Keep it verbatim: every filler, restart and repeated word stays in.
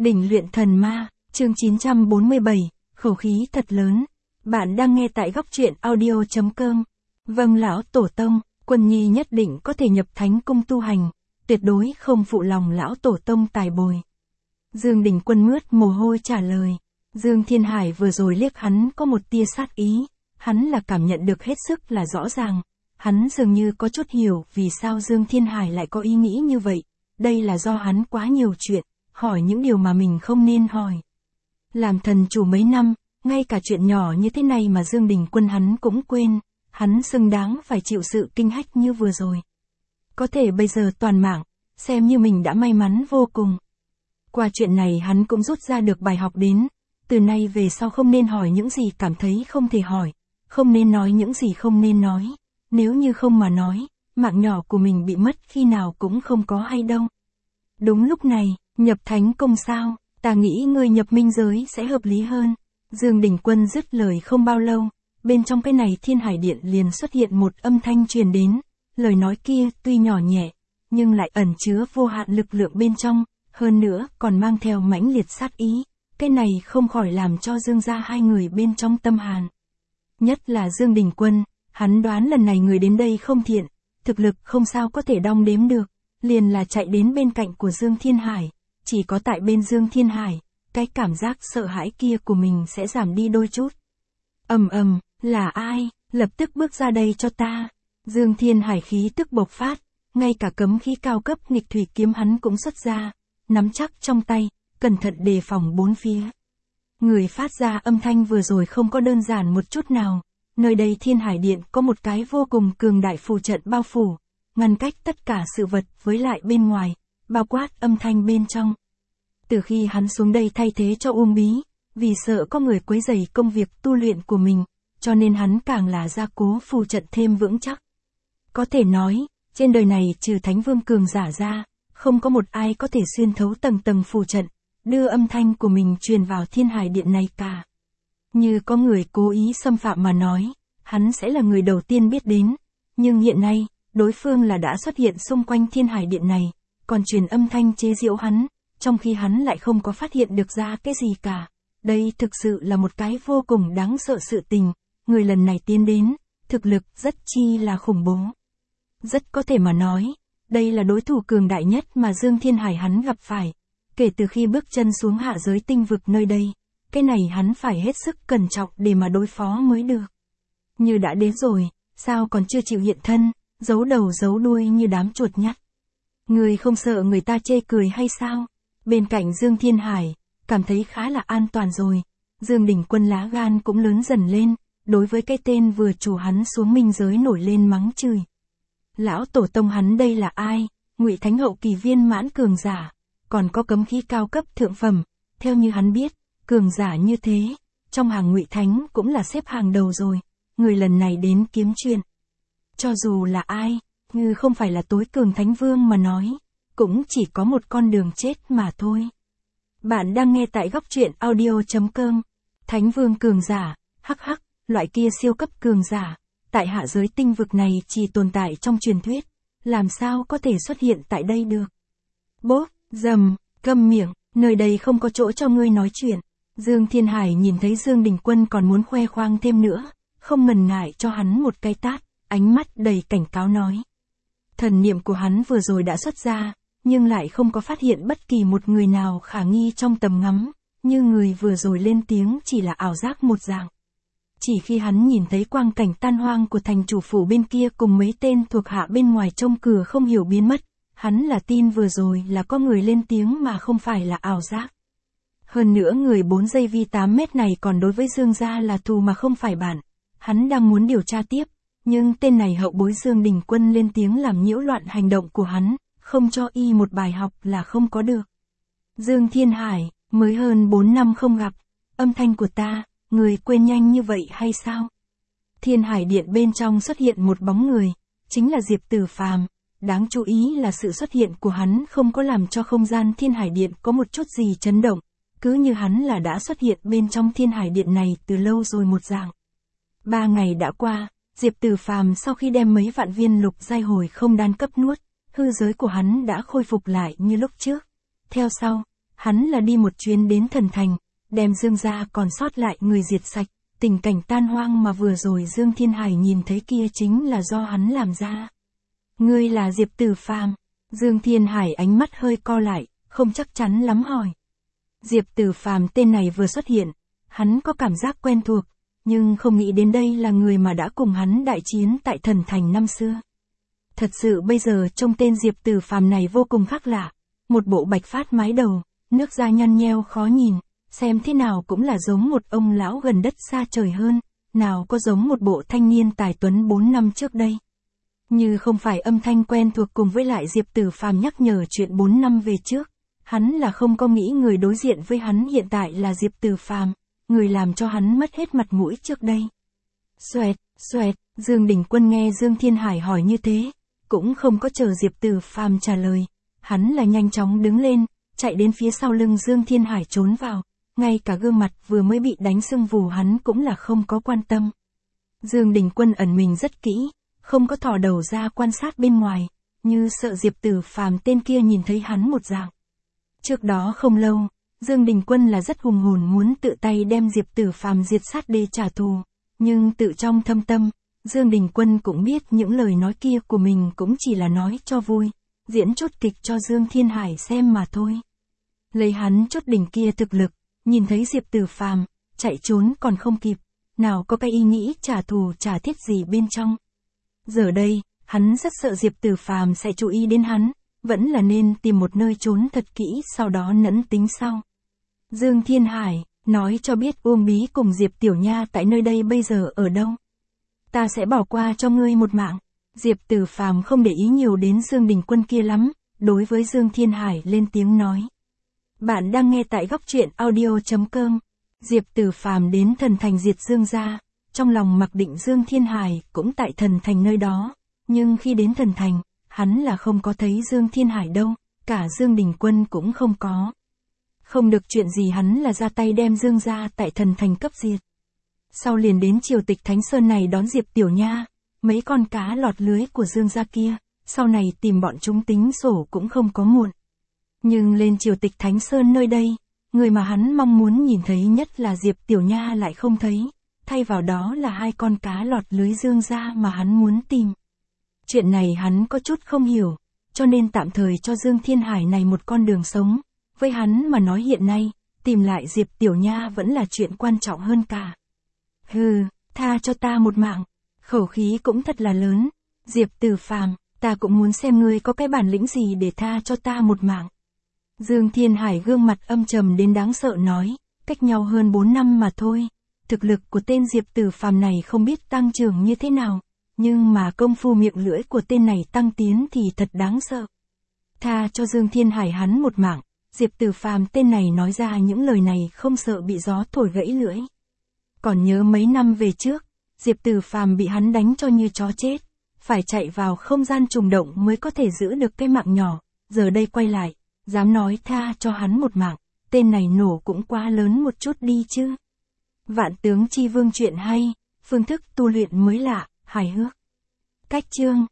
Đỉnh luyện thần ma, chương chín trăm bốn mươi bảy, khẩu khí thật lớn. Bạn đang nghe tại góc truyện audio chấm com. Vâng lão tổ tông, Quân Nhi nhất định có thể nhập thánh cung tu hành, tuyệt đối không phụ lòng lão tổ tông tài bồi. Dương Đình Quân mướt mồ hôi trả lời. Dương Thiên Hải vừa rồi liếc hắn có một tia sát ý, hắn là cảm nhận được hết sức là rõ ràng. Hắn dường như có chút hiểu vì sao Dương Thiên Hải lại có ý nghĩ như vậy, đây là do hắn quá nhiều chuyện, hỏi những điều mà mình không nên hỏi. Làm thần chủ mấy năm, ngay cả chuyện nhỏ như thế này mà Dương Đình Quân hắn cũng quên, hắn xứng đáng phải chịu sự kinh hách như vừa rồi. Có thể bây giờ toàn mạng, xem như mình đã may mắn vô cùng. Qua chuyện này hắn cũng rút ra được bài học đến, từ nay về sau không nên hỏi những gì cảm thấy không thể hỏi, không nên nói những gì không nên nói, nếu như không mà nói, mạng nhỏ của mình bị mất khi nào cũng không có hay đâu. Đúng lúc này, nhập thánh công sao, ta nghĩ ngươi nhập minh giới sẽ hợp lý hơn. Dương Đình Quân dứt lời không bao lâu, bên trong cái này Thiên Hải Điện liền xuất hiện một âm thanh truyền đến, lời nói kia tuy nhỏ nhẹ, nhưng lại ẩn chứa vô hạn lực lượng bên trong, hơn nữa còn mang theo mãnh liệt sát ý, cái này không khỏi làm cho Dương gia hai người bên trong tâm hàn. Nhất là Dương Đình Quân, hắn đoán lần này người đến đây không thiện, thực lực không sao có thể đong đếm được, liền là chạy đến bên cạnh của Dương Thiên Hải, chỉ có tại bên Dương Thiên Hải, cái cảm giác sợ hãi kia của mình sẽ giảm đi đôi chút. Ầm ầm, là ai, lập tức bước ra đây cho ta. Dương Thiên Hải khí tức bộc phát, ngay cả cấm khí cao cấp nghịch thủy kiếm hắn cũng xuất ra, nắm chắc trong tay, cẩn thận đề phòng bốn phía. Người phát ra âm thanh vừa rồi không có đơn giản một chút nào, nơi đây Thiên Hải Điện có một cái vô cùng cường đại phù trận bao phủ, ngăn cách tất cả sự vật với lại bên ngoài, bao quát âm thanh bên trong. Từ khi hắn xuống đây thay thế cho Uông Bí, vì sợ có người quấy rầy công việc tu luyện của mình, cho nên hắn càng là gia cố phù trận thêm vững chắc. Có thể nói, trên đời này trừ Thánh Vương cường giả ra, không có một ai có thể xuyên thấu tầng tầng phù trận, đưa âm thanh của mình truyền vào Thiên Hải Điện này cả. Như có người cố ý xâm phạm mà nói, hắn sẽ là người đầu tiên biết đến, nhưng hiện nay, đối phương là đã xuất hiện xung quanh Thiên Hải Điện này, còn truyền âm thanh chế giễu hắn, trong khi hắn lại không có phát hiện được ra cái gì cả. Đây thực sự là một cái vô cùng đáng sợ sự tình, người lần này tiến đến, thực lực rất chi là khủng bố. Rất có thể mà nói, đây là đối thủ cường đại nhất mà Dương Thiên Hải hắn gặp phải, kể từ khi bước chân xuống hạ giới tinh vực nơi đây, cái này hắn phải hết sức cẩn trọng để mà đối phó mới được. Như đã đến rồi, sao còn chưa chịu hiện thân, giấu đầu giấu đuôi như đám chuột nhắt. Người không sợ người ta chê cười hay sao? Bên cạnh Dương Thiên Hải, cảm thấy khá là an toàn rồi. Dương Đình Quân lá gan cũng lớn dần lên, đối với cái tên vừa chủ hắn xuống minh giới nổi lên mắng chửi. Lão tổ tông hắn đây là ai? Ngụy Thánh hậu kỳ viên mãn cường giả, còn có cấm khí cao cấp thượng phẩm, theo như hắn biết, cường giả như thế, trong hàng Ngụy Thánh cũng là xếp hàng đầu rồi, người lần này đến kiếm chuyện. Cho dù là ai, như không phải là tối cường Thánh Vương mà nói, cũng chỉ có một con đường chết mà thôi. Bạn đang nghe tại góc truyện audio chấm com. Thánh Vương cường giả, hắc hắc, loại kia siêu cấp cường giả, tại hạ giới tinh vực này chỉ tồn tại trong truyền thuyết, làm sao có thể xuất hiện tại đây được. Bốp, dầm, câm miệng, nơi đây không có chỗ cho ngươi nói chuyện. Dương Thiên Hải nhìn thấy Dương Đình Quân còn muốn khoe khoang thêm nữa, không ngần ngại cho hắn một cái tát, ánh mắt đầy cảnh cáo nói. Thần niệm của hắn vừa rồi đã xuất ra, nhưng lại không có phát hiện bất kỳ một người nào khả nghi trong tầm ngắm, như người vừa rồi lên tiếng chỉ là ảo giác một dạng. Chỉ khi hắn nhìn thấy quang cảnh tan hoang của thành chủ phủ bên kia cùng mấy tên thuộc hạ bên ngoài trông cửa không hiểu biến mất, hắn là tin vừa rồi là có người lên tiếng mà không phải là ảo giác. Hơn nữa người bốn giây vi tám mét này còn đối với Dương gia là thù mà không phải bạn, hắn đang muốn điều tra tiếp, nhưng tên này hậu bối Dương Đình Quân lên tiếng làm nhiễu loạn hành động của hắn, không cho y một bài học là không có được. Dương Thiên Hải, mới hơn bốn năm không gặp, âm thanh của ta, người quên nhanh như vậy hay sao? Thiên Hải Điện bên trong xuất hiện một bóng người, chính là Diệp Tử Phàm. Đáng chú ý là sự xuất hiện của hắn không có làm cho không gian Thiên Hải Điện có một chút gì chấn động, cứ như hắn là đã xuất hiện bên trong Thiên Hải Điện này từ lâu rồi một dạng. Ba ngày đã qua, Diệp Tử Phàm sau khi đem mấy vạn viên lục giai hồi không đan cấp nuốt, hư giới của hắn đã khôi phục lại như lúc trước. Theo sau, Hắn là đi một chuyến đến thần thành, đem Dương gia còn sót lại người diệt sạch, tình cảnh tan hoang mà vừa rồi Dương Thiên Hải nhìn thấy kia chính là do hắn làm ra. Ngươi là Diệp Tử Phàm? Dương Thiên Hải ánh mắt hơi co lại, không chắc chắn lắm hỏi. Diệp Tử Phàm tên này vừa xuất hiện, hắn có cảm giác quen thuộc, nhưng không nghĩ đến đây là người mà đã cùng hắn đại chiến tại thần thành năm xưa. Thật sự bây giờ trông tên Diệp Tử Phàm này vô cùng khác lạ, một bộ bạch phát mái đầu, nước da nhăn nheo khó nhìn, xem thế nào cũng là giống một ông lão gần đất xa trời hơn, nào có giống một bộ thanh niên tài tuấn bốn năm trước đây. Như không phải âm thanh quen thuộc cùng với lại Diệp Tử Phàm nhắc nhở chuyện bốn năm về trước, hắn là không có nghĩ người đối diện với hắn hiện tại là Diệp Tử Phàm, người làm cho hắn mất hết mặt mũi trước đây. Xoẹt, xoẹt, Dương Đình Quân nghe Dương Thiên Hải hỏi như thế, cũng không có chờ Diệp Tử Phàm trả lời, hắn là nhanh chóng đứng lên, chạy đến phía sau lưng Dương Thiên Hải trốn vào, ngay cả gương mặt vừa mới bị đánh sưng vù hắn cũng là không có quan tâm. Dương Đình Quân ẩn mình rất kỹ, không có thò đầu ra quan sát bên ngoài, như sợ Diệp Tử Phàm tên kia nhìn thấy hắn một dạng. Trước đó không lâu, Dương Đình Quân là rất hùng hồn muốn tự tay đem Diệp Tử Phàm diệt sát để trả thù, nhưng tự trong thâm tâm, Dương Đình Quân cũng biết những lời nói kia của mình cũng chỉ là nói cho vui, diễn chốt kịch cho Dương Thiên Hải xem mà thôi. Lấy hắn chốt đỉnh kia thực lực, nhìn thấy Diệp Tử Phàm chạy trốn còn không kịp, nào có cái ý nghĩ trả thù trả thiết gì bên trong. Giờ đây, hắn rất sợ Diệp Tử Phàm sẽ chú ý đến hắn, vẫn là nên tìm một nơi trốn thật kỹ sau đó nẫn tính sau. Dương Thiên Hải, nói cho biết Uông Bí cùng Diệp Tiểu Nha tại nơi đây bây giờ ở đâu. Ta sẽ bỏ qua cho ngươi một mạng. Diệp Tử Phàm không để ý nhiều đến Dương Đình Quân kia lắm, đối với Dương Thiên Hải lên tiếng nói. Bạn đang nghe tại góc truyện audio chấm com. Diệp Tử Phàm đến thần thành diệt Dương gia, trong lòng mặc định Dương Thiên Hải cũng tại thần thành nơi đó, nhưng khi đến thần thành, hắn là không có thấy Dương Thiên Hải đâu, cả Dương Đình Quân cũng không có. Không được chuyện gì hắn là ra tay đem Dương gia tại thần thành cấp diệt. Sau liền đến triều tịch Thánh Sơn này đón Diệp Tiểu Nha, mấy con cá lọt lưới của Dương gia kia, sau này tìm bọn chúng tính sổ cũng không có muộn. Nhưng lên triều tịch Thánh Sơn nơi đây, người mà hắn mong muốn nhìn thấy nhất là Diệp Tiểu Nha lại không thấy, thay vào đó là hai con cá lọt lưới Dương gia mà hắn muốn tìm. Chuyện này hắn có chút không hiểu, cho nên tạm thời cho Dương Thiên Hải này một con đường sống, với hắn mà nói hiện nay, tìm lại Diệp Tiểu Nha vẫn là chuyện quan trọng hơn cả. Hừ, tha cho ta một mạng, khẩu khí cũng thật là lớn, Diệp Tử Phàm, ta cũng muốn xem ngươi có cái bản lĩnh gì để tha cho ta một mạng. Dương Thiên Hải gương mặt âm trầm đến đáng sợ nói, cách nhau hơn bốn năm mà thôi, thực lực của tên Diệp Tử Phàm này không biết tăng trưởng như thế nào, nhưng mà công phu miệng lưỡi của tên này tăng tiến thì thật đáng sợ. Tha cho Dương Thiên Hải hắn một mạng, Diệp Tử Phàm tên này nói ra những lời này không sợ bị gió thổi gãy lưỡi. Còn nhớ mấy năm về trước, Diệp Tử Phàm bị hắn đánh cho như chó chết, phải chạy vào không gian trùng động mới có thể giữ được cái mạng nhỏ, giờ đây quay lại, dám nói tha cho hắn một mạng, tên này nổ cũng quá lớn một chút đi chứ. Vạn Tướng Chi Vương chuyện hay, phương thức tu luyện mới lạ, hài hước. Cách chương